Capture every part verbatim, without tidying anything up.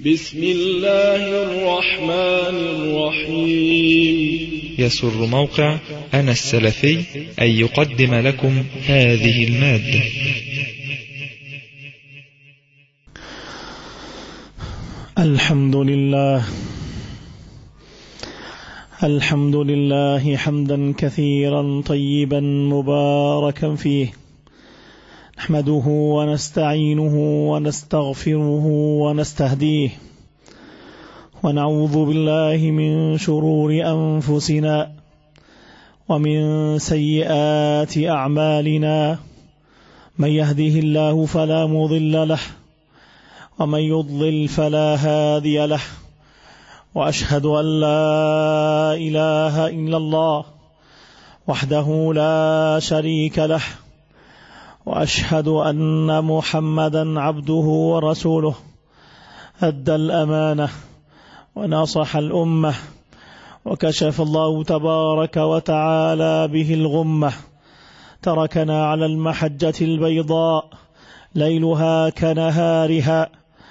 بسم الله الرحمن الرحيم. يسر موقع أنا السلفي أن يقدم لكم هذه المادة. الحمد لله الحمد لله حمدا كثيرا طيبا مباركا فيه، نحمده ونستعينه ونستغفره ونستهديه، ونعوذ بالله من شرور أنفسنا ومن سيئات أعمالنا، من يهده الله فلا مضل له ومن يضلل فلا هادي له، وأشهد أن لا إله إلا الله وحده لا شريك له، وأشهد أن محمدا عبده ورسوله، أدى الأمانة ونصح الأمة، وكشف الله تبارك وتعالى به الغمة، تركنا على المحجة البيضاء ليلها كنهارها،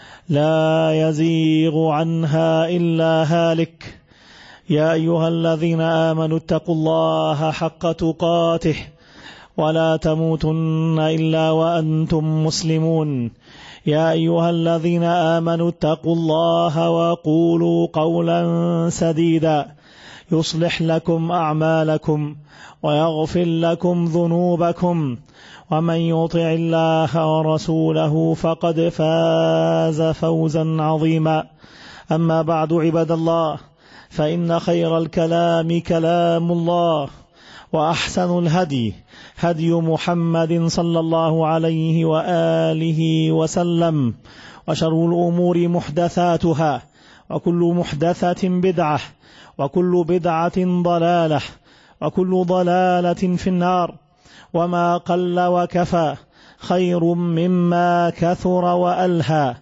لا يزيغ عنها إلا هالك. يا أيها الذين آمنوا اتقوا الله حق تقاته ولا تموتن إلا وأنتم مسلمون. يا أيها الذين آمنوا اتقوا الله وقولوا قولا سديدا يصلح لكم أعمالكم ويغفر لكم ذنوبكم، ومن يطع الله ورسوله فقد فاز فوزا عظيما. أما بعد، عباد الله، فإن خير الكلام كلام الله، وأحسن الهدي هدي محمد صلى الله عليه وآله وسلم، وشر الأمور محدثاتها، وكل محدثة بدعة، وكل بدعة ضلالة، وكل ضلالة في النار. وما قل وكفى خير مما كثر وألهى،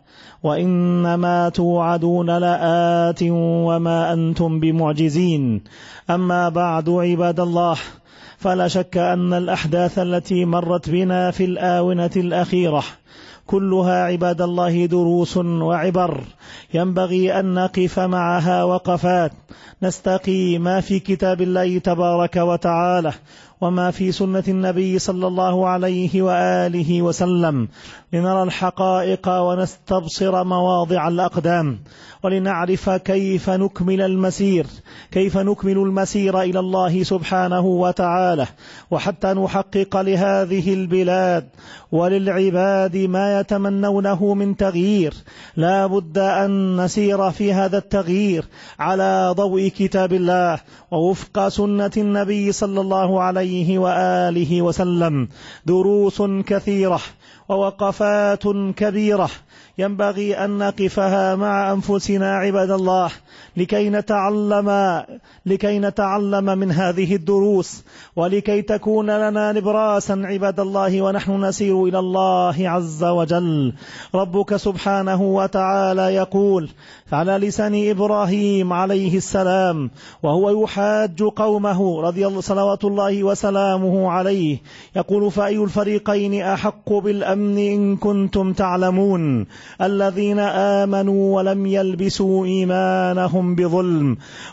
وإنما توعدون لآت وما أنتم بمعجزين. أما بعد، عباد الله، فلا شك أن الأحداث التي مرت بنا في الآونة الأخيرة كلها عباد الله دروس وعبر، ينبغي أن نقف معها وقفات، نستقي ما في كتاب الله تبارك وتعالى وما في سنة النبي صلى الله عليه وآله وسلم، لنرى الحقائق ونستبصر مواضع الأقدام، ولنعرف كيف نكمل المسير كيف نكمل المسير إلى الله سبحانه وتعالى، وحتى نحقق لهذه البلاد وللعباد ما يتمنونه من تغيير. لا بد أن نسير في هذا التغيير على ضوء كتاب الله ووفق سنة النبي صلى الله عليه وآله وسلم. دروس كثيرة ووقفات كبيرة ينبغي أن نقفها مع أنفسنا عباد الله، لكي نتعلم لكي نتعلم من هذه الدروس، ولكي تكون لنا نبراسا عباد الله ونحن نسير إلى الله عز وجل. ربك سبحانه وتعالى يقول على لسان إبراهيم عليه السلام وهو يحاج قومه رضي الله صلوات الله وسلامه عليه، يقول: فأي الفريقين أحق بالأمن إن كنتم تعلمون، الذين آمنوا ولم يلبسوا إيمانهم بظلم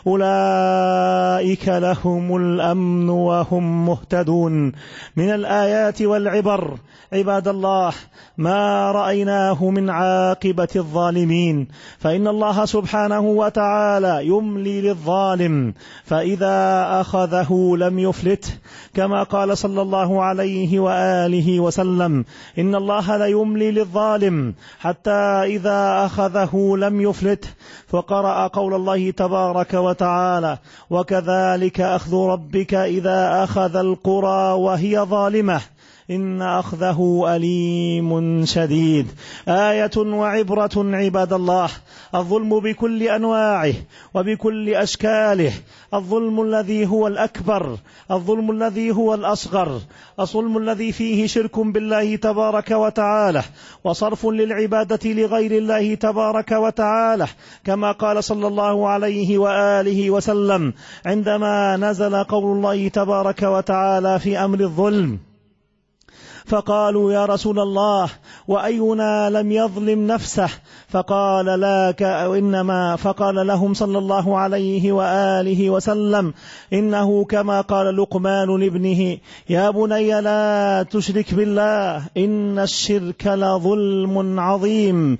أولئك لهم الأمن وهم مهتدون. من الآيات والعبر عباد الله ما رأيناه من عاقبة الظالمين، فإن الله سبحانه وتعالى يملي للظالم فإذا أخذه لم يفلته، كما قال صلى الله عليه وآله وسلم: إن الله لا يملي للظالم حتى إذا أخذه لم يفلته. فقرأ قول الله تبارك وتعالى: وكذلك أخذ ربك إذا أخذ القرى وهي ظالمة إن أخذه أليم شديد. آية وعبرة عباد الله. الظلم بكل أنواعه وبكل أشكاله، الظلم الذي هو الأكبر، الظلم الذي هو الأصغر، الظلم الذي فيه شرك بالله تبارك وتعالى وصرف للعبادة لغير الله تبارك وتعالى، كما قال صلى الله عليه وآله وسلم عندما نزل قول الله تبارك وتعالى في أمر الظلم: فقالوا يا رسول الله وأينا لم يظلم نفسه؟ فقال لا إنما فقال لهم صلى الله عليه وآله وسلم إنه كما قال لقمان لابنه يا بني لا تشرك بالله إن الشرك لظلم عظيم.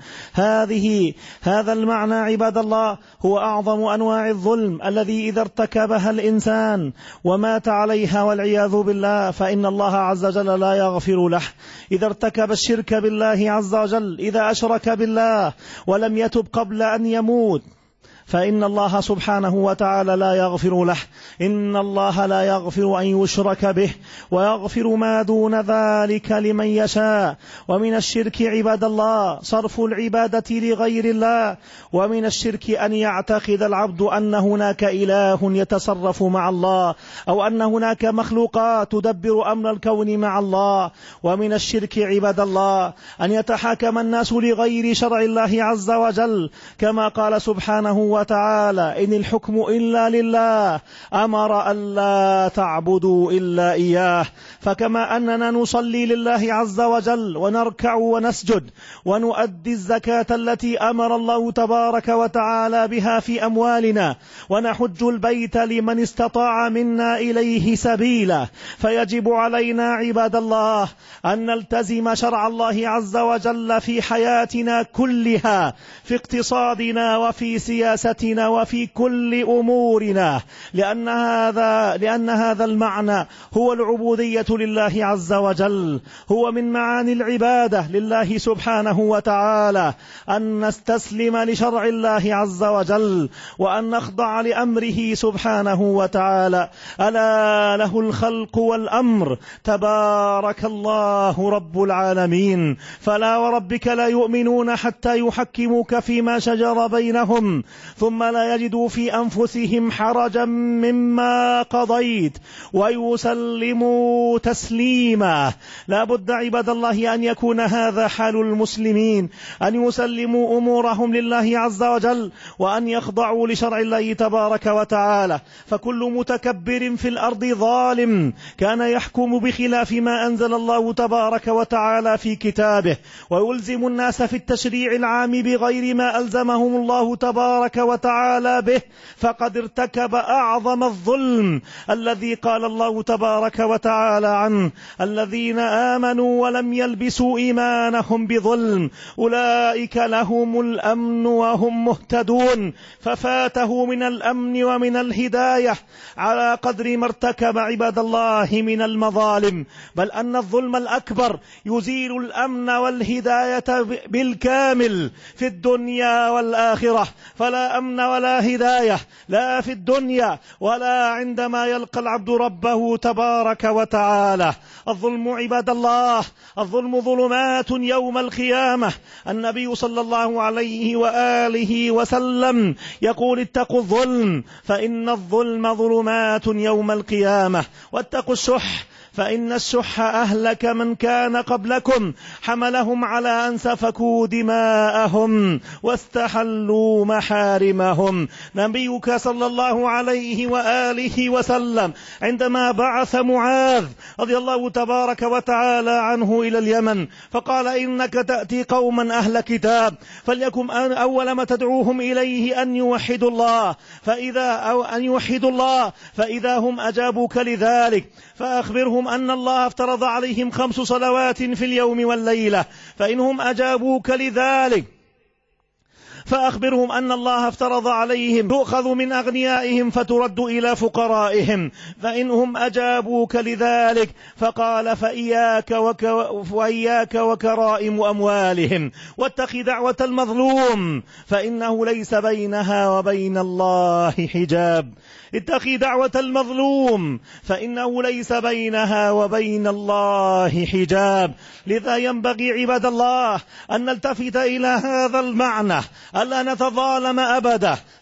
هذه هذا المعنى عباد الله هو أعظم أنواع الظلم الذي إذا ارتكبها الإنسان ومات عليها والعياذ بالله فإن الله عز وجل لا يغفر له. إذا ارتكب الشرك بالله عز وجل، إذا أشرك بالله ولم يتب قبل أن يموت، فإن الله سبحانه وتعالى لا يغفر له. إن الله لا يغفر أن يشرك به ويغفر ما دون ذلك لمن يشاء. ومن الشرك عباد الله صرف العبادة لغير الله، ومن الشرك أن يعتقد العبد أن هناك إله يتصرف مع الله، أو أن هناك مخلوقات تدبر أمر الكون مع الله. ومن الشرك عباد الله أن يتحاكم الناس لغير شرع الله عز وجل، كما قال سبحانه وتعالى إن الحكم إلا لله أمر ألا تعبدوا إلا إياه. فكما أننا نصلي لله عز وجل ونركع ونسجد ونؤدي الزكاة التي أمر الله تبارك وتعالى بها في أموالنا، ونحج البيت لمن استطاع منا إليه سبيلا، فيجب علينا عباد الله أن نلتزم شرع الله عز وجل في حياتنا كلها، في اقتصادنا وفي سياستنا وفي كل أمورنا، لأن هذا لأن هذا المعنى هو العبودية لله عز وجل. هو من معاني العبادة لله سبحانه وتعالى أن نستسلم لشرع الله عز وجل وأن نخضع لأمره سبحانه وتعالى. ألا له الخلق والأمر تبارك الله رب العالمين. فلا وربك لا يؤمنون حتى يحكموك فيما شجر بينهم ثم لا يجدوا في أنفسهم حرجا مما قضيت ويسلموا تسليما. لا بد عباد الله أن يكون هذا حال المسلمين، أن يسلموا أمورهم لله عز وجل وأن يخضعوا لشرع الله تبارك وتعالى. فكل متكبر في الأرض ظالم كان يحكم بخلاف ما أنزل الله تبارك وتعالى في كتابه، ويلزم الناس في التشريع العام بغير ما ألزمهم الله تبارك وتعالى به، فقد ارتكب أعظم الظلم الذي قال الله تبارك وتعالى عنه الذين آمنوا ولم يلبسوا إيمانهم بظلم أولئك لهم الأمن وهم مهتدون. ففاته من الأمن ومن الهداية على قدر ما ارتكب عباد الله من المظالم، بل أن الظلم الأكبر يزيل الأمن والهداية بالكامل في الدنيا والآخرة. فلا أمن ولا هداية لا في الدنيا ولا عندما يلقى العبد ربه تبارك وتعالى. الظلم عباد الله الظلم ظلمات يوم القيامة. النبي صلى الله عليه وآله وسلم يقول اتقوا الظلم فإن الظلم ظلمات يوم القيامة، واتقوا الشح فإن الشح أهلك من كان قبلكم حملهم على أن سفكوا دماءهم واستحلوا محارمهم. نبيك صلى الله عليه وآله وسلم عندما بعث معاذ رضي الله تبارك وتعالى عنه إلى اليمن فقال إنك تأتي قوما أهل كتاب فليكن أول ما تدعوهم إليه أن يوحدوا الله، فإذا أو أن يوحدوا الله فإذا هم أجابوك لذلك فأخبرهم أن الله افترض عليهم خمس صلوات في اليوم والليلة، فإنهم أجابوك لذلك فأخبرهم أن الله افترض عليهم تؤخذ من أغنيائهم فترد إلى فقرائهم، فإنهم أجابوك لذلك فقال فإياك, وك وإياك وكرائم أموالهم واتق دعوة المظلوم فإنه ليس بينها وبين الله حجاب. اتقي دعوة المظلوم فإنه ليس بينها وبين الله حجاب. لذا ينبغي عباد الله أن نلتفت إلى هذا المعنى ألا نتظالم أبدا،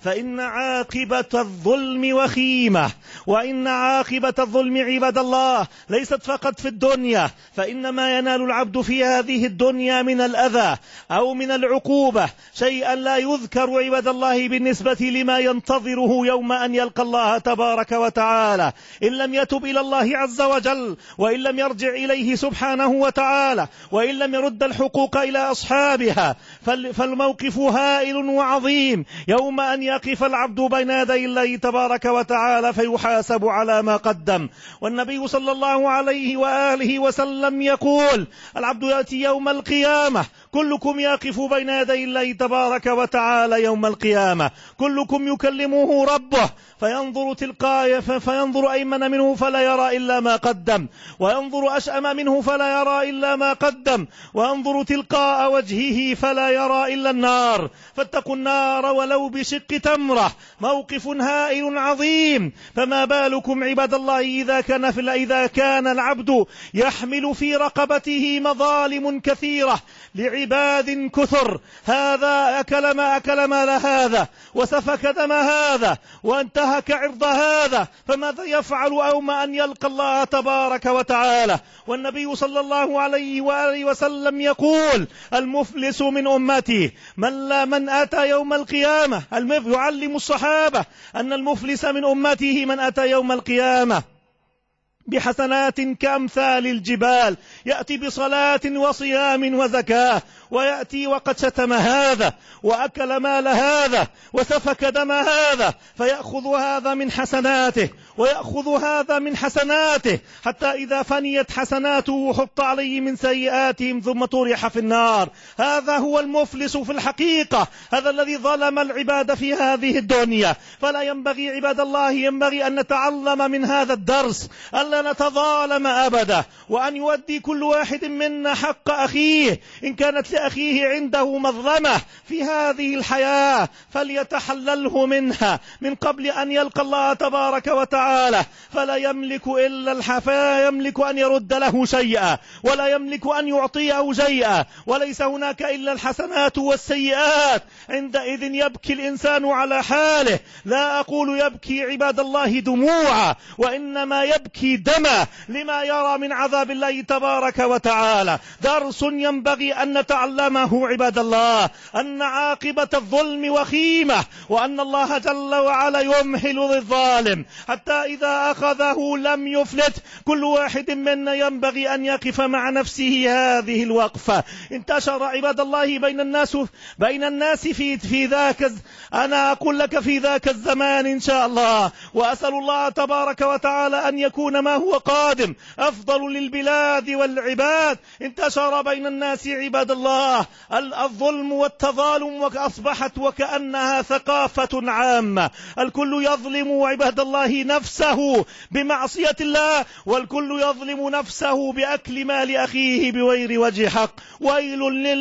فإن عاقبة الظلم وخيمة، وإن عاقبة الظلم عباد الله ليست فقط في الدنيا، فإنما ينال العبد في هذه الدنيا من الأذى أو من العقوبة شيئا لا يذكر عباد الله بالنسبة لما ينتظره يوم أن يلقى الله تبارك وتعالى، إن لم يتب إلى الله عز وجل، وإن لم يرجع إليه سبحانه وتعالى، وإن لم يرد الحقوق إلى أصحابها. فالموقف هائل وعظيم يوم أن يقف العبد بين يدي الله تبارك وتعالى فيحاسب على ما قدم. والنبي صلى الله عليه وآله وسلم يقول: العبد يأتي يوم القيامة، كلكم يقف بين يدي الله تبارك وتعالى يوم القيامة، كلكم يكلمه ربه فينظر تلقاء فينظر أيمن منه فلا يرى إلا ما قدم، وينظر أشأم منه فلا يرى إلا ما قدم، وينظر تلقاء وجهه فلا يرى إلا النار، فاتقوا النار ولو بشق تمرة. موقف هائل عظيم، فما بالكم عباد الله إذا كان, في إذا كان العبد يحمل في رقبته مظالم كثيرة لعباد كثر، هذا أكل ما أكل مال هذا، وسفك دم هذا، وانتهك عرض هذا، فماذا يفعل يوم أن يلقى الله تبارك وتعالى؟ والنبي صلى الله عليه وآله وسلم يقول: المفلس من أمتي من لا من أتى يوم القيامة، يعلم الصحابة أن المفلس من أمته من أتى يوم القيامة بحسنات كأمثال الجبال، يأتي بصلاة وصيام وزكاة، ويأتي وقد شتم هذا وأكل مال هذا وسفك دم هذا، فيأخذ هذا من حسناته ويأخذ هذا من حسناته، حتى إذا فنيت حسناته حط عليه من سيئاتهم ثم طرح في النار. هذا هو المفلس في الحقيقة، هذا الذي ظلم العباد في هذه الدنيا. فلا ينبغي عباد الله، ينبغي أن نتعلم من هذا الدرس ألا نتظالم أبدا، وأن يودي كل واحد منا حق أخيه، إن كانت لأخيه عنده مظلمة في هذه الحياة فليتحلله منها من قبل أن يلقى الله تبارك وتعالى. فلا يملك إلا الحفاء، يملك أن يرد له شيئا، ولا يملك أن يعطيه شيئا، وليس هناك إلا الحسنات والسيئات. عندئذ يبكي الإنسان على حاله، لا أقول يبكي عباد الله دموعا، وإنما يبكي دما لما يرى من عذاب الله تبارك وتعالى. درس ينبغي أن نتعلمه عباد الله، أن عاقبة الظلم وخيمة، وأن الله جل وعلا يمهل للظالم حتى إذا أخذه لم يفلت. كل واحد منا ينبغي أن يقف مع نفسه هذه الوقفة. انتشر عباد الله بين الناس بين الناس في في ذاك أنا أقول لك في ذاك الزمان إن شاء الله، وأسأل الله تبارك وتعالى أن يكون ما هو قادم أفضل للبلاد والعباد. انتشر بين الناس عباد الله الظلم والتظالم، وأصبحت وكأنها ثقافة عامة. الكل يظلم عباد الله نفسه بمعصية الله، والكل يظلم نفسه بأكل مال أخيه بغير وجه حق. ويل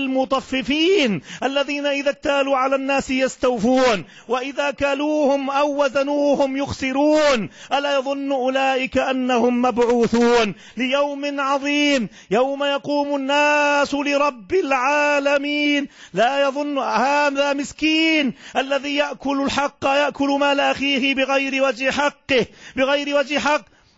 للمطففين الذين إذا اكتالوا على الناس يستوفون، وإذا كالوهم أو وزنوهم يخسرون. ألا يظن أولئك أنهم مبعوثون ليوم عظيم يوم يقوم الناس لرب العالمين؟ لا يظن هذا مسكين الذي يأكل الحق، يأكل مال أخيه بغير وجه حقه بغير وجه حق،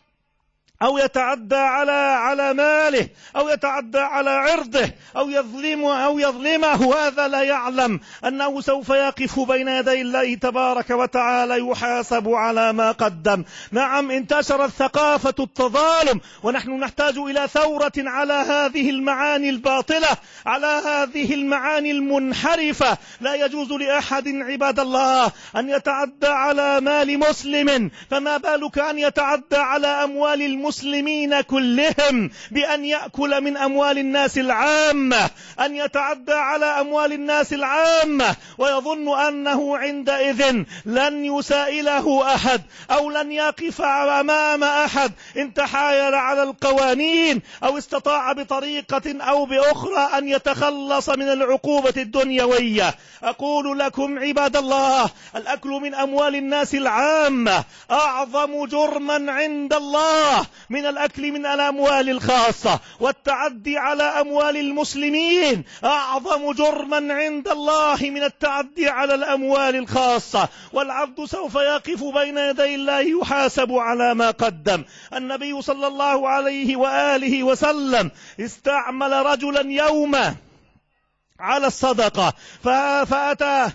أو يتعدى على على ماله، أو يتعدى على عرضه، أو يظلمه أو يظلمه، هذا لا يعلم أنه سوف يقف بين يدي الله تبارك وتعالى يحاسب على ما قدم. نعم، انتشرت ثقافة التظالم، ونحن نحتاج إلى ثورة على هذه المعاني الباطلة، على هذه المعاني المنحرفة. لا يجوز لأحد عباد الله أن يتعدى على مال مسلم، فما بالك أن يتعدى على أموال المسلمين المسلمين كلهم بأن يأكل من أموال الناس العامة، أن يتعدى على أموال الناس العامة ويظن أنه عندئذ لن يسائله أحد أو لن يقف أمام أحد إن تحايل على القوانين أو استطاع بطريقة أو بأخرى أن يتخلص من العقوبة الدنيوية. أقول لكم عباد الله، الأكل من أموال الناس العامة أعظم جرما عند الله من الأكل من الأموال الخاصة والتعدي على أموال المسلمين أعظم جرما عند الله من التعدي على الأموال الخاصة، والعبد سوف يقف بين يدي الله يحاسب على ما قدم. النبي صلى الله عليه وآله وسلم استعمل رجلا يوما على الصدقة فأتاه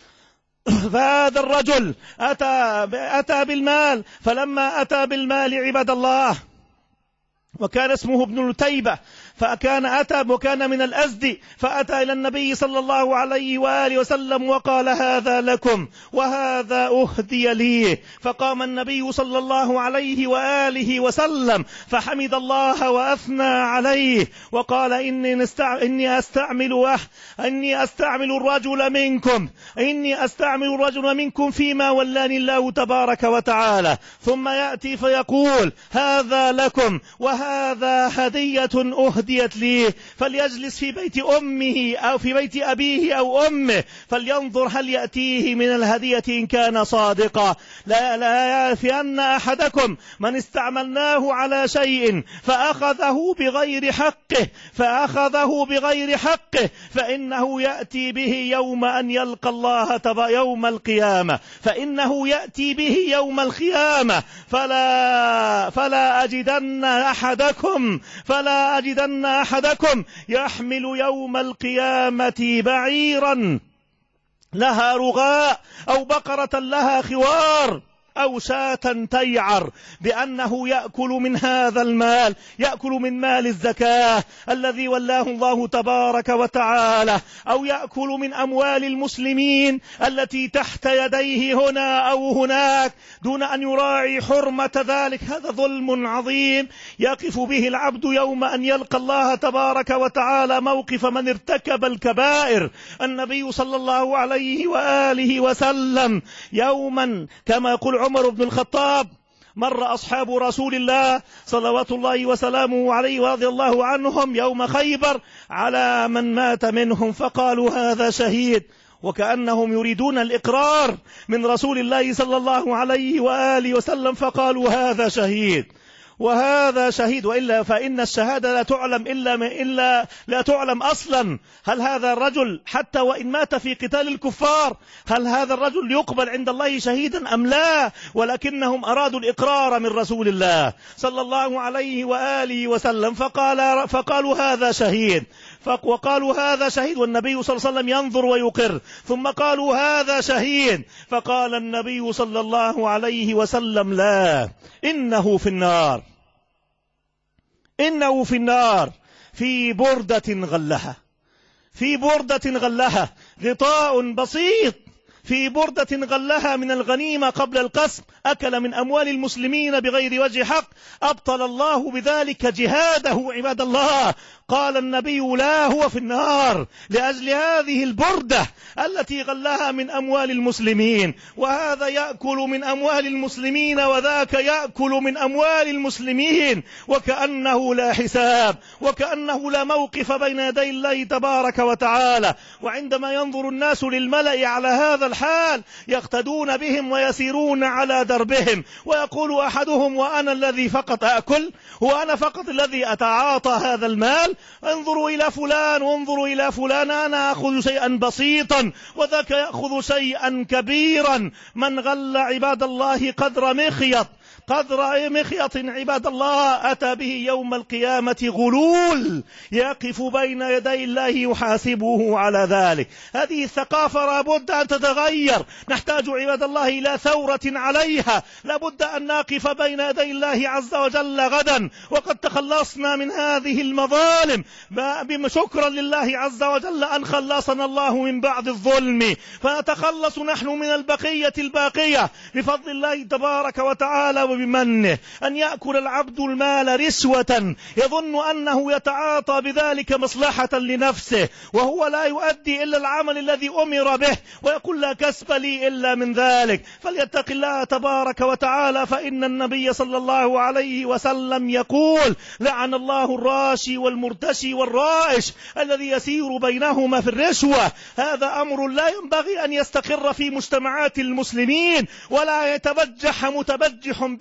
فهذا الرجل أتى, أتى بالمال، فلما أتى بالمال عباد الله وكان اسمه ابن التيبة، فكان أتى وكان من الأزدي، فأتى إلى النبي صلى الله عليه وآله وسلم وقال هذا لكم وهذا أهدي لي. فقام النبي صلى الله عليه وآله وسلم فحمد الله وأثنى عليه وقال إني, نستع... إني أستعمل أح... إني أستعمل الرجل منكم إني أستعمل الرجل منكم فيما ولاني الله تبارك وتعالى، ثم يأتي فيقول هذا لكم وهذا هدية أهديت لي، فليجلس في بيت أمه أو في بيت أبيه أو أمه فلينظر هل يأتيه من الهدية إن كان صادقا. لا لا يأتين أحدكم من استعملناه على شيء فأخذه بغير حقه فأخذه بغير حقه فإنه يأتي به يوم أن يلقى الله تبا يوم القيامة فإنه يأتي به يوم القيامة فلا فلا أجدن أحدكم فلا أجدن أحدكم يحمل يوم القيامة بعيرا لها رغاء أو بقرة لها خوار أو شاة تيعر بأنه يأكل من هذا المال يأكل من مال الزكاة الذي ولاه الله تبارك وتعالى، أو يأكل من أموال المسلمين التي تحت يديه هنا أو هناك دون أن يراعي حرمة ذلك. هذا ظلم عظيم يقف به العبد يوم أن يلقى الله تبارك وتعالى موقف من ارتكب الكبائر. النبي صلى الله عليه وآله وسلم يوما كما يقول عمر بن الخطاب مر أصحاب رسول الله صلوات الله وسلامه عليه ورضي الله عنهم يوم خيبر على من مات منهم فقالوا هذا شهيد، وكأنهم يريدون الإقرار من رسول الله صلى الله عليه وآله وسلم فقالوا هذا شهيد وهذا شهيد، وإلا فإن الشهادة لا تعلم إلا, إلا لا تعلم أصلا هل هذا الرجل حتى وإن مات في قتال الكفار هل هذا الرجل يقبل عند الله شهيدا أم لا، ولكنهم أرادوا الإقرار من رسول الله صلى الله عليه وآله وسلم فقال فقالوا هذا شهيد وقالوا هذا شهيد والنبي صلى الله عليه وسلم ينظر ويقر، ثم قالوا هذا شهيد فقال النبي صلى الله عليه وسلم لا إنه في النار إنه في النار في بردة غلها في بردة غلها غطاء بسيط في بردة غلها من الغنيمة قبل القسم أكل من أموال المسلمين بغير وجه حق أبطل الله بذلك جهاده عباد الله. قال النبي لا هو في النار لأجل هذه البردة التي غلها من أموال المسلمين، وهذا يأكل من أموال المسلمين وذاك يأكل من أموال المسلمين وكأنه لا حساب وكأنه لا موقف بين يدي الله تبارك وتعالى. وعندما ينظر الناس للملأ على هذا الحال يقتدون بهم ويسيرون على دربهم، ويقول أحدهم وأنا الذي فقط أكل وأنا فقط الذي أتعاطى هذا المال، انظروا إلى فلان وانظروا إلى فلان أنا أخذ شيئا بسيطا وذاك يأخذ شيئا كبيرا. من غل عباد الله قدر مخيط قدر مخيط عباد الله أتى به يوم القيامة غلول يقف بين يدي الله يحاسبه على ذلك. هذه الثقافة لابد أن تتغير، نحتاج عباد الله إلى ثورة عليها، لابد أن نقف بين يدي الله عز وجل غدا وقد تخلصنا من هذه المظالم شكرا لله عز وجل أن خلصنا الله من بعد الظلم، فنتخلص نحن من البقية الباقية بفضل الله تبارك وتعالى وبمنه. أن يأكل العبد المال رشوة يظن أنه يتعاطى بذلك مصلحة لنفسه وهو لا يؤدي إلا العمل الذي أمر به ويقول لا كسب لي إلا من ذلك، فليتق الله تبارك وتعالى، فإن النبي صلى الله عليه وسلم يقول لعن الله الراشي والمرتشي والرائش الذي يسير بينهما في الرشوة. هذا أمر لا ينبغي أن يستقر في مجتمعات المسلمين ولا يتبجح متبجح به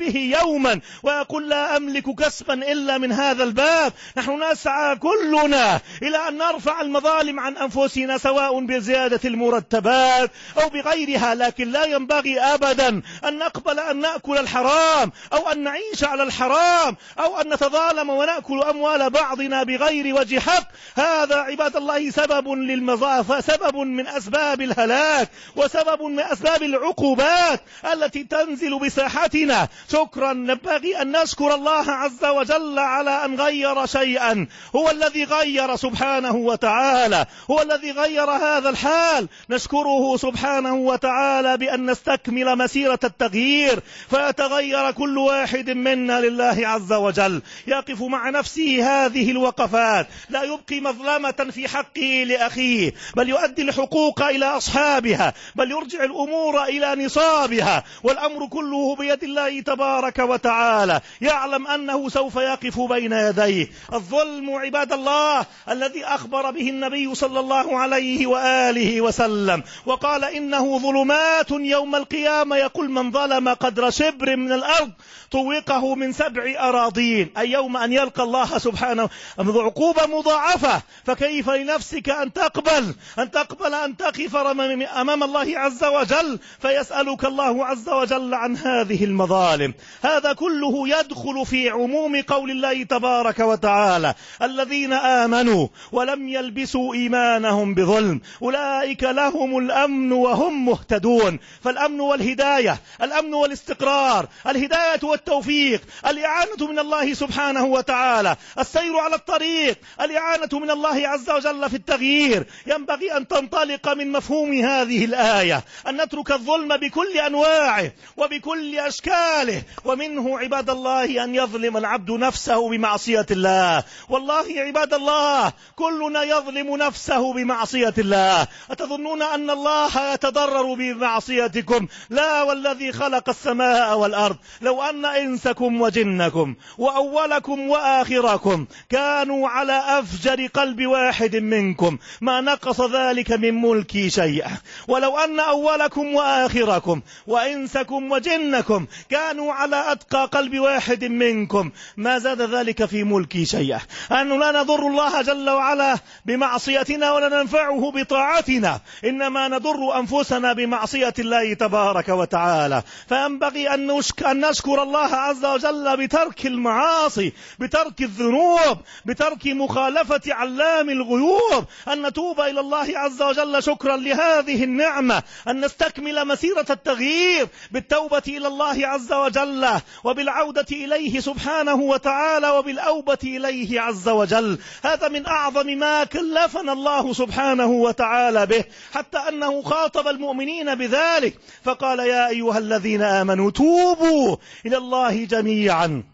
به يوما ويقول لا أملك كسبا إلا من هذا الباب. نحن نسعى كلنا إلى أن نرفع المظالم عن أنفسنا سواء بزيادة المرتبات أو بغيرها، لكن لا ينبغي أبدا أن نقبل أن نأكل الحرام أو أن نعيش على الحرام أو أن نتظالم ونأكل أموال بعضنا بغير وجه حق. هذا عباد الله سبب للمضاعف، سبب من أسباب الهلاك وسبب من أسباب العقوبات التي تنزل بساحتنا. شكرا، ينبغي أن نشكر الله عز وجل على أن غير شيئا، هو الذي غير سبحانه وتعالى، هو الذي غير هذا الحال. نشكره سبحانه وتعالى بأن نستكمل مسيرة التغيير فيتغير كل واحد منا لله عز وجل، يقف مع نفسه هذه الوقفات، لا يبقي مظلمة في حقه لأخيه، بل يؤدي الحقوق إلى أصحابها، بل يرجع الأمور إلى نصابها، والأمر كله بيد الله تبارك وتعالى. يعلم أنه سوف يقف بين يديه. الظلم عباد الله الذي أخبر به النبي صلى الله عليه وآله وسلم وقال إنه ظلمات يوم القيامة، يقول من ظلم قدر شبر من الأرض طوقه من سبع أراضين، أي يوم أن يلقى الله سبحانه عقوبة مضاعفة. فكيف لنفسك أن تقبل أن تقبل أن تقف أمام الله عز وجل فيسألك الله عز وجل عن هذه المظالم؟ هذا كله يدخل في عموم قول الله تبارك وتعالى الذين آمنوا ولم يلبسوا إيمانهم بظلم أولئك لهم الأمن وهم مهتدون. فالأمن والهداية، الأمن والاستقرار، الهداية والتوفيق، الإعانة من الله سبحانه وتعالى، السير على الطريق، الإعانة من الله عز وجل في التغيير. ينبغي أن تنطلق من مفهوم هذه الآية أن نترك الظلم بكل أنواعه وبكل أشكاله، ومنه عباد الله أن يظلم العبد نفسه بمعصية الله. والله عباد الله كلنا يظلم نفسه بمعصية الله. أتظنون أن الله يتضرر بمعصيتكم؟ لا، والذي خلق السماء والأرض لو أن إنسكم وجنكم وأولكم وآخركم كانوا على أفجر قلب واحد منكم ما نقص ذلك من ملكي شيئا، ولو أن أولكم وآخركم وإنسكم وجنكم كانوا على أتقى قلب واحد منكم ما زاد ذلك في ملكي شيئا. أن لا نضر الله جل وعلا بمعصيتنا ولا ننفعه بطاعتنا، إنما نضر أنفسنا بمعصية الله تبارك وتعالى. فينبغي أن نشكر الله عز وجل بترك المعاصي، بترك الذنوب، بترك مخالفة علام الغيوب، أن نتوب إلى الله عز وجل شكرا لهذه النعمة، أن نستكمل مسيرة التغيير بالتوبة إلى الله عز وجل وبالعودة إليه سبحانه وتعالى وبالأوبة إليه عز وجل. هذا من أعظم ما كلفنا الله سبحانه وتعالى به، حتى أنه خاطب المؤمنين بذلك فقال يا أيها الذين آمنوا توبوا إلى الله جميعا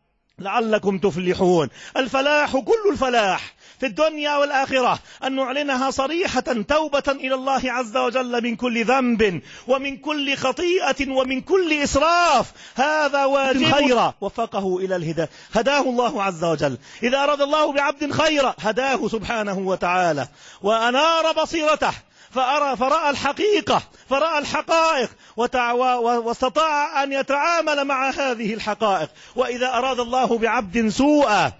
لعلكم تفلحون. الفلاح كل الفلاح في الدنيا والآخرة أن نعلنها صريحة توبة إلى الله عز وجل من كل ذنب ومن كل خطيئة ومن كل إسراف. هذا واجب خيرا وفقه إلى الهداية، هداه الله عز وجل. إذا أراد الله بعبد خيرا هداه سبحانه وتعالى وأنار بصيرته فأرى فرأى الحقيقة، فرأى الحقائق واستطاع أن يتعامل مع هذه الحقائق. وإذا أراد الله بعبد سوءا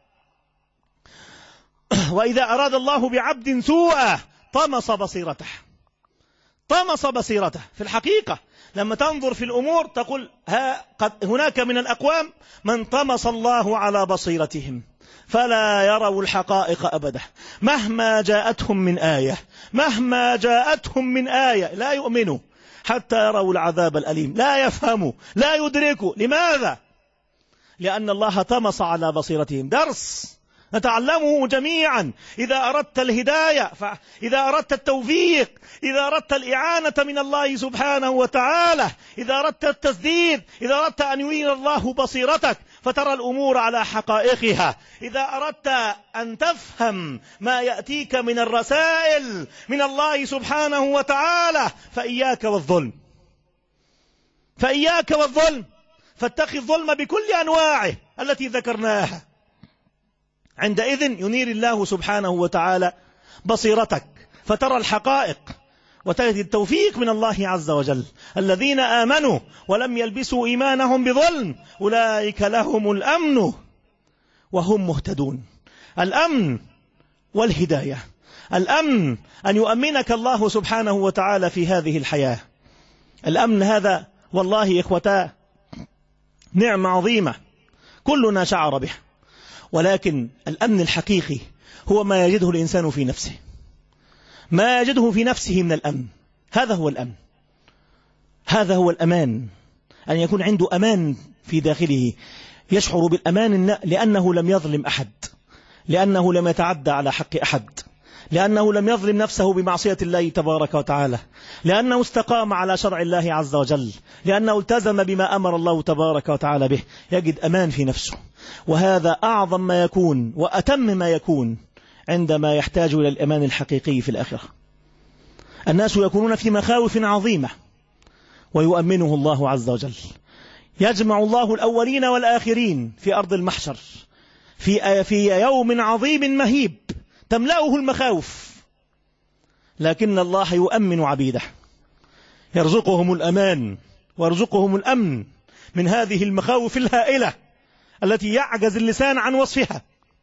وإذا أراد الله بعبد سوءا طمس بصيرته، طمس بصيرته. في الحقيقة لما تنظر في الأمور تقول ها قد هناك من الأقوام من طمس الله على بصيرتهم فلا يروا الحقائق أبدا، مهما جاءتهم من آية، مهما جاءتهم من آية لا يؤمنوا حتى يروا العذاب الأليم، لا يفهموا، لا يدركوا. لماذا؟ لأن الله طمس على بصيرتهم. درس نتعلمه جميعا. إذا أردت الهداية، إذا أردت التوفيق، إذا أردت الإعانة من الله سبحانه وتعالى، إذا أردت التسديد، إذا أردت أن ينير الله بصيرتك فترى الأمور على حقائقها، إذا أردت أن تفهم ما يأتيك من الرسائل من الله سبحانه وتعالى فإياك والظلم، فإياك والظلم، فاتقي الظلم بكل أنواعه التي ذكرناها. عندئذ ينير الله سبحانه وتعالى بصيرتك فترى الحقائق وتجد التوفيق من الله عز وجل. الذين آمنوا ولم يلبسوا إيمانهم بظلم أولئك لهم الأمن وهم مهتدون. الأمن والهداية. الأمن أن يؤمنك الله سبحانه وتعالى في هذه الحياة. الأمن هذا والله إخوتا نعمة عظيمة كلنا شعر به، ولكن الأمن الحقيقي هو ما يجده الإنسان في نفسه، ما يجده في نفسه من الأمن. هذا هو الأمن، هذا هو الأمان، أن يكون عنده أمان في داخله، يشعر بالأمان لأنه لم يظلم أحد، لأنه لم يتعدى على حق أحد، لأنه لم يظلم نفسه بمعصية الله تبارك وتعالى، لأنه استقام على شرع الله عز وجل، لأنه التزم بما أمر الله تبارك وتعالى به، يجد أمان في نفسه. وهذا أعظم ما يكون وأتم ما يكون عندما يحتاج إلى الأمان الحقيقي في الآخرة. الناس يكونون في مخاوف عظيمة ويؤمنه الله عز وجل. يجمع الله الأولين والآخرين في أرض المحشر في في يوم عظيم مهيب تملأه المخاوف، لكن الله يؤمن عبيده، يرزقهم الأمان ويرزقهم الأمن من هذه المخاوف الهائلة التي يعجز اللسان عن وصفها.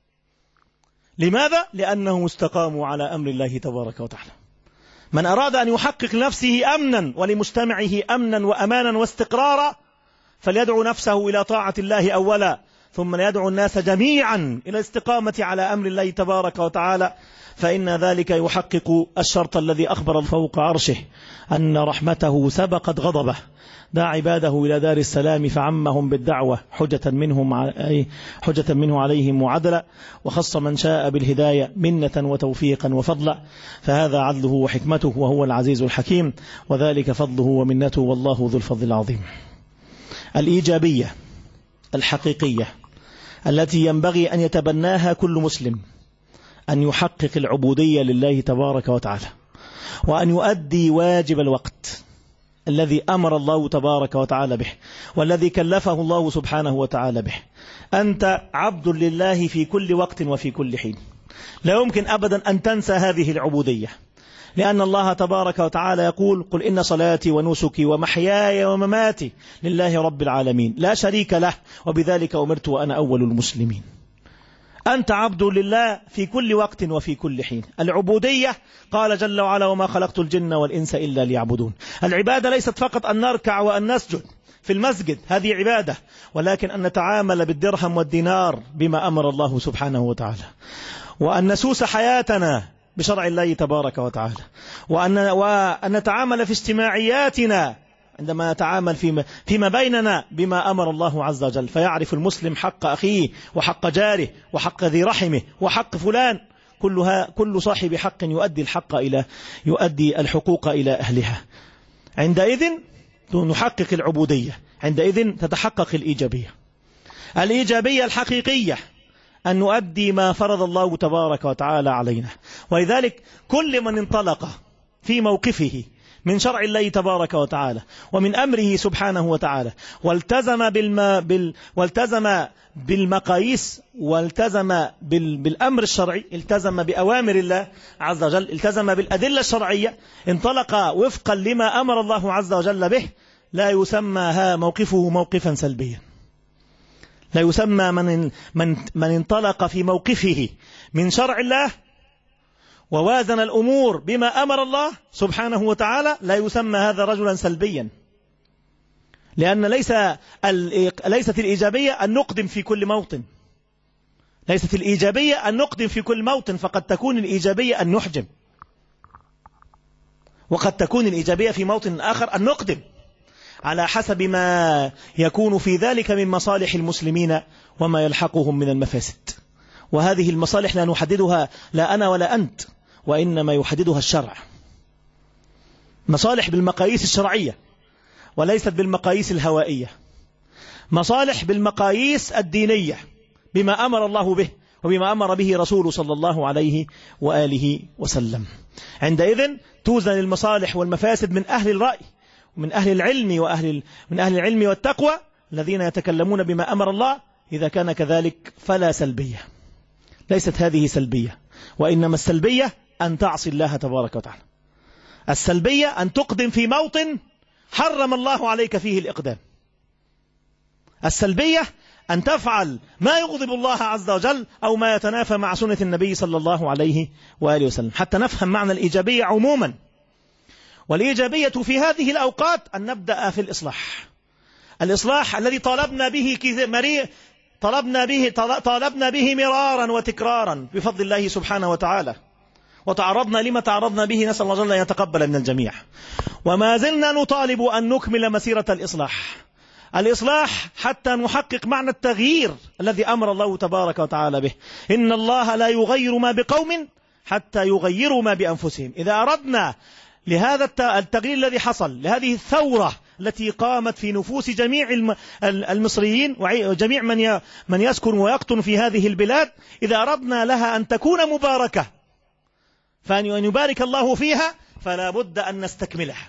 لماذا؟ لأنهم استقاموا على أمر الله تبارك وتعالى. من أراد أن يحقق لنفسه أمنا ولمجتمعه أمنا وأمانا واستقرارا فليدعو نفسه إلى طاعة الله أولا، ثم يدعو الناس جميعا إلى الاستقامة على أمر الله تبارك وتعالى، فإن ذلك يحقق الشرط الذي أخبر فوق عرشه أن رحمته سبقت غضبه، دعا عباده إلى دار السلام فعمهم بالدعوة حجة منهم حجة منه عليهم وعدلا، وخص من شاء بالهداية منة وتوفيقا وفضلا، فهذا عدله وحكمته وهو العزيز الحكيم، وذلك فضله ومنته والله ذو الفضل العظيم. الإيجابية الحقيقية التي ينبغي أن يتبناها كل مسلم أن يحقق العبودية لله تبارك وتعالى، وأن يؤدي واجب الوقت الذي أمر الله تبارك وتعالى به والذي كلفه الله سبحانه وتعالى به. أنت عبد لله في كل وقت وفي كل حين، لا يمكن أبدا أن تنسى هذه العبودية، لأن الله تبارك وتعالى يقول: قل إن صلاتي ونسكي ومحياي ومماتي لله رب العالمين لا شريك له وبذلك أمرت وأنا أول المسلمين. أنت عبد لله في كل وقت وفي كل حين. العبودية قال جل وعلا: وما خلقت الجن والإنس إلا ليعبدون. العبادة ليست فقط أن نركع وأن نسجد في المسجد، هذه عبادة، ولكن أن نتعامل بالدرهم والدينار بما أمر الله سبحانه وتعالى، وأن نسوس حياتنا بشرع الله تبارك وتعالى، وأن, وأن نتعامل في اجتماعياتنا عندما نتعامل فيما, فيما بيننا بما أمر الله عز وجل، فيعرف المسلم حق أخيه وحق جاره وحق ذي رحمه وحق فلان، كلها كل صاحب حق يؤدي الحق إلى يؤدي الحقوق إلى أهلها. عندئذ نحقق العبودية، عندئذ تتحقق الإيجابية. الإيجابية الحقيقية أن نؤدي ما فرض الله تبارك وتعالى علينا، ولذلك كل من انطلق في موقفه من شرع الله تبارك وتعالى ومن أمره سبحانه وتعالى والتزم بالما بال والتزم بالمقاييس والتزم بال بالأمر الشرعي، التزم بأوامر الله عز وجل، التزم بالأدلة الشرعية، انطلق وفقا لما أمر الله عز وجل به، لا يسمى ها موقفه موقفا سلبيا، لا يسمى من من من انطلق في موقفه من شرع الله ووازن الأمور بما أمر الله سبحانه وتعالى، لا يسمى هذا رجلا سلبيا، لأن ليس ليست الإيجابية أن نقدم في كل موطن، ليست الإيجابية أن نقدم في كل موطن، فقد تكون الإيجابية أن نحجم، وقد تكون الإيجابية في موطن آخر أن نقدم، على حسب ما يكون في ذلك من مصالح المسلمين وما يلحقهم من المفاسد. وهذه المصالح لا نحددها لا أنا ولا أنت، وإنما يحددها الشرع، مصالح بالمقاييس الشرعية وليست بالمقاييس الهوائية، مصالح بالمقاييس الدينية بما أمر الله به وبما أمر به رسوله صلى الله عليه وآله وسلم. عندئذ توزن المصالح والمفاسد من أهل الرأي ومن أهل العلم وأهل من أهل العلم والتقوى الذين يتكلمون بما أمر الله. إذا كان كذلك فلا سلبية، ليست هذه سلبية، وإنما السلبية أن تعصي الله تبارك وتعالى. السلبية أن تقدم في موطن حرم الله عليك فيه الإقدام. السلبية أن تفعل ما يغضب الله عز وجل أو ما يتنافى مع سنة النبي صلى الله عليه وآله وسلم، حتى نفهم معنى الإيجابية عموما. والإيجابية في هذه الأوقات أن نبدأ في الإصلاح، الإصلاح الذي طالبنا به طلبنا به طالبنا به مرارا وتكرارا بفضل الله سبحانه وتعالى، وتعرضنا لما تعرضنا به، نسأل الله جل أن يتقبل من الجميع. وما زلنا نطالب أن نكمل مسيرة الإصلاح، الإصلاح حتى نحقق معنى التغيير الذي أمر الله تبارك وتعالى به. إن الله لا يغير ما بقوم حتى يغيروا ما بأنفسهم. إذا أردنا لهذا التغيير الذي حصل، لهذه الثورة التي قامت في نفوس جميع المصريين وجميع من من يسكن ويقطن في هذه البلاد، إذا أردنا لها أن تكون مباركة فأن يبارك الله فيها فلا بد أن نستكملها.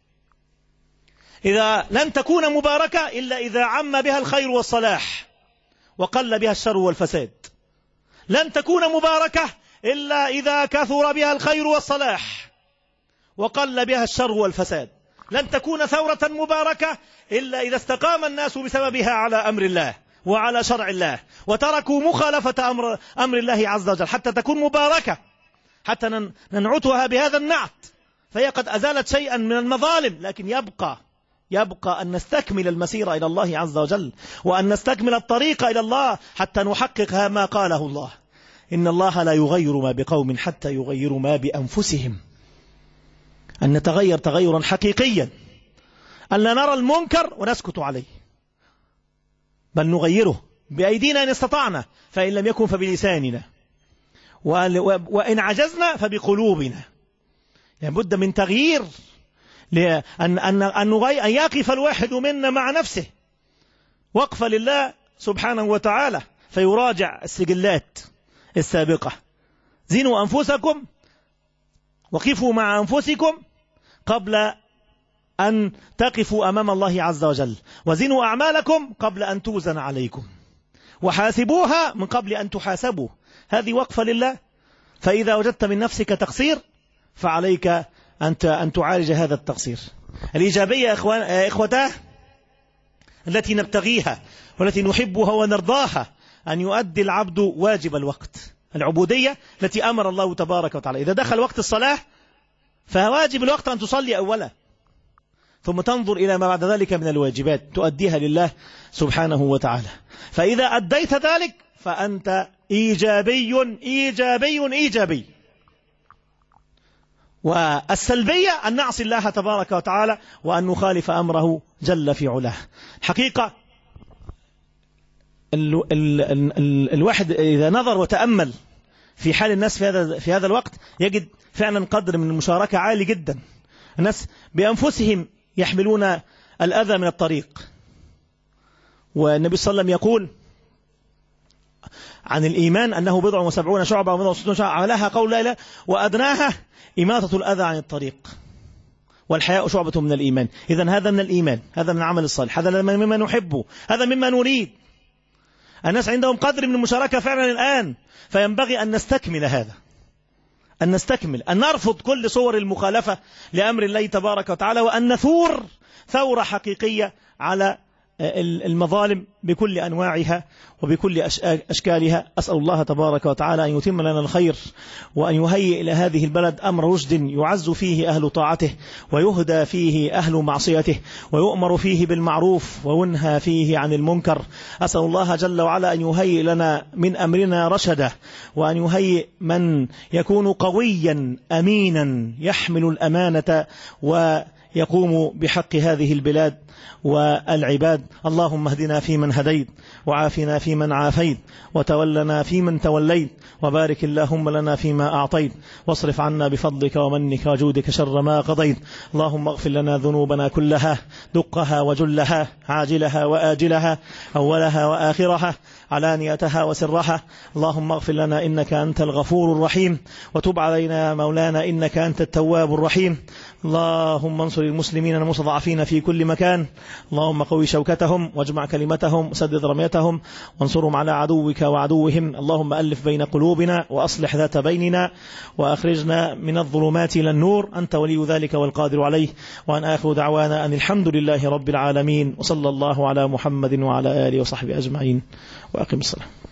إذا لن تكون مباركة إلا إذا عم بها الخير والصلاح وقل بها الشر والفساد. لن تكون مباركة إلا إذا كثر بها الخير والصلاح وقل بها الشر والفساد. لن تكون ثورة مباركة إلا إذا استقام الناس بسببها على أمر الله وعلى شرع الله، وتركوا مخالفة أمر, أمر الله عز وجل حتى تكون مباركة، حتى ننعتها بهذا النعت. فهي قد أزالت شيئا من المظالم، لكن يبقى يبقى أن نستكمل المسيرة إلى الله عز وجل، وأن نستكمل الطريق إلى الله حتى نحقق ما قاله الله: إن الله لا يغير ما بقوم حتى يغيروا ما بأنفسهم. أن نتغير تغيرا حقيقيا، أن لا نرى المنكر ونسكت عليه، بل نغيره بأيدينا إن استطعنا، فإن لم يكن فبلساننا، وإن عجزنا فبقلوبنا. يعني بد من تغيير، لأن أن أن أن يقف الواحد منا مع نفسه وقف لله سبحانه وتعالى، فيراجع السجلات السابقة. زنوا أنفسكم وقفوا مع أنفسكم قبل أن تقفوا أمام الله عز وجل، وزنوا أعمالكم قبل أن توزن عليكم، وحاسبوها من قبل أن تحاسبوا. هذه وقفة لله. فإذا وجدت من نفسك تقصير فعليك أنت أن تعالج هذا التقصير. الإيجابية إخوتاه التي نبتغيها والتي نحبها ونرضاها أن يؤدي العبد واجب الوقت، العبودية التي أمر الله تبارك وتعالى. إذا دخل وقت الصلاة فواجب الوقت أن تصلي أولا، ثم تنظر إلى ما بعد ذلك من الواجبات تؤديها لله سبحانه وتعالى. فإذا أديت ذلك فأنت إيجابي إيجابي إيجابي. والسلبية أن نعصي الله تبارك وتعالى وأن نخالف أمره جل في علاه. حقيقة ال ال ال الواحد إذا نظر وتأمل في حال الناس في هذا في هذا الوقت يجد فعلا قدر من المشاركة عالي جدا. الناس بأنفسهم يحملون الأذى من الطريق، والنبي صلى الله عليه وسلم يقول عن الإيمان أنه بضع وسبعون شعبة وبضع وستون شعبة، أعلاها قول لا إله وأدناها إماطة الأذى عن الطريق، والحياء شعبة من الإيمان. إذن هذا من الإيمان، هذا من العمل الصالح، هذا مما نحبه، هذا مما نريد. الناس عندهم قدر من المشاركة فعلا الآن، فينبغي أن نستكمل هذا، أن نستكمل أن نرفض كل صور المخالفة لأمر الله تبارك وتعالى، وأن نثور ثورة حقيقية على المظالم بكل أنواعها وبكل أشكالها. أسأل الله تبارك وتعالى أن يتم لنا الخير، وأن يهيئ إلى هذه البلد أمر رشد يعز فيه أهل طاعته ويهدى فيه أهل معصيته، ويؤمر فيه بالمعروف وينهى فيه عن المنكر. أسأل الله جل وعلا أن يهيئ لنا من أمرنا رشدا، وأن يهيئ من يكون قويا أمينا يحمل الأمانة ويقوم بحق هذه البلاد والعباد. اللهم اهدنا فيمن هديت، وعافنا فيمن عافيت، وتولنا فيمن توليت، وبارك اللهم لنا فيما أعطيت، واصرف عنا بفضلك ومنك وجودك شر ما قضيت. اللهم اغفر لنا ذنوبنا كلها دقها وجلها، عاجلها وآجلها، أولها وآخرها، علانيتها وسرها. اللهم اغفر لنا إنك أنت الغفور الرحيم، وتب علينا يا مولانا إنك أنت التواب الرحيم. اللهم انصر المسلمين المستضعفين في كل مكان، اللهم قوي شوكتهم واجمع كلمتهم وسدد رميتهم وانصرهم على عدوك وعدوهم. اللهم ألف بين قلوبنا وأصلح ذات بيننا وأخرجنا من الظلمات إلى النور، أنت ولي ذلك والقادر عليه. وأن آخر دعوانا أن الحمد لله رب العالمين، وصلى الله على محمد وعلى آله وصحبه أجمعين، وأقم الصلاة.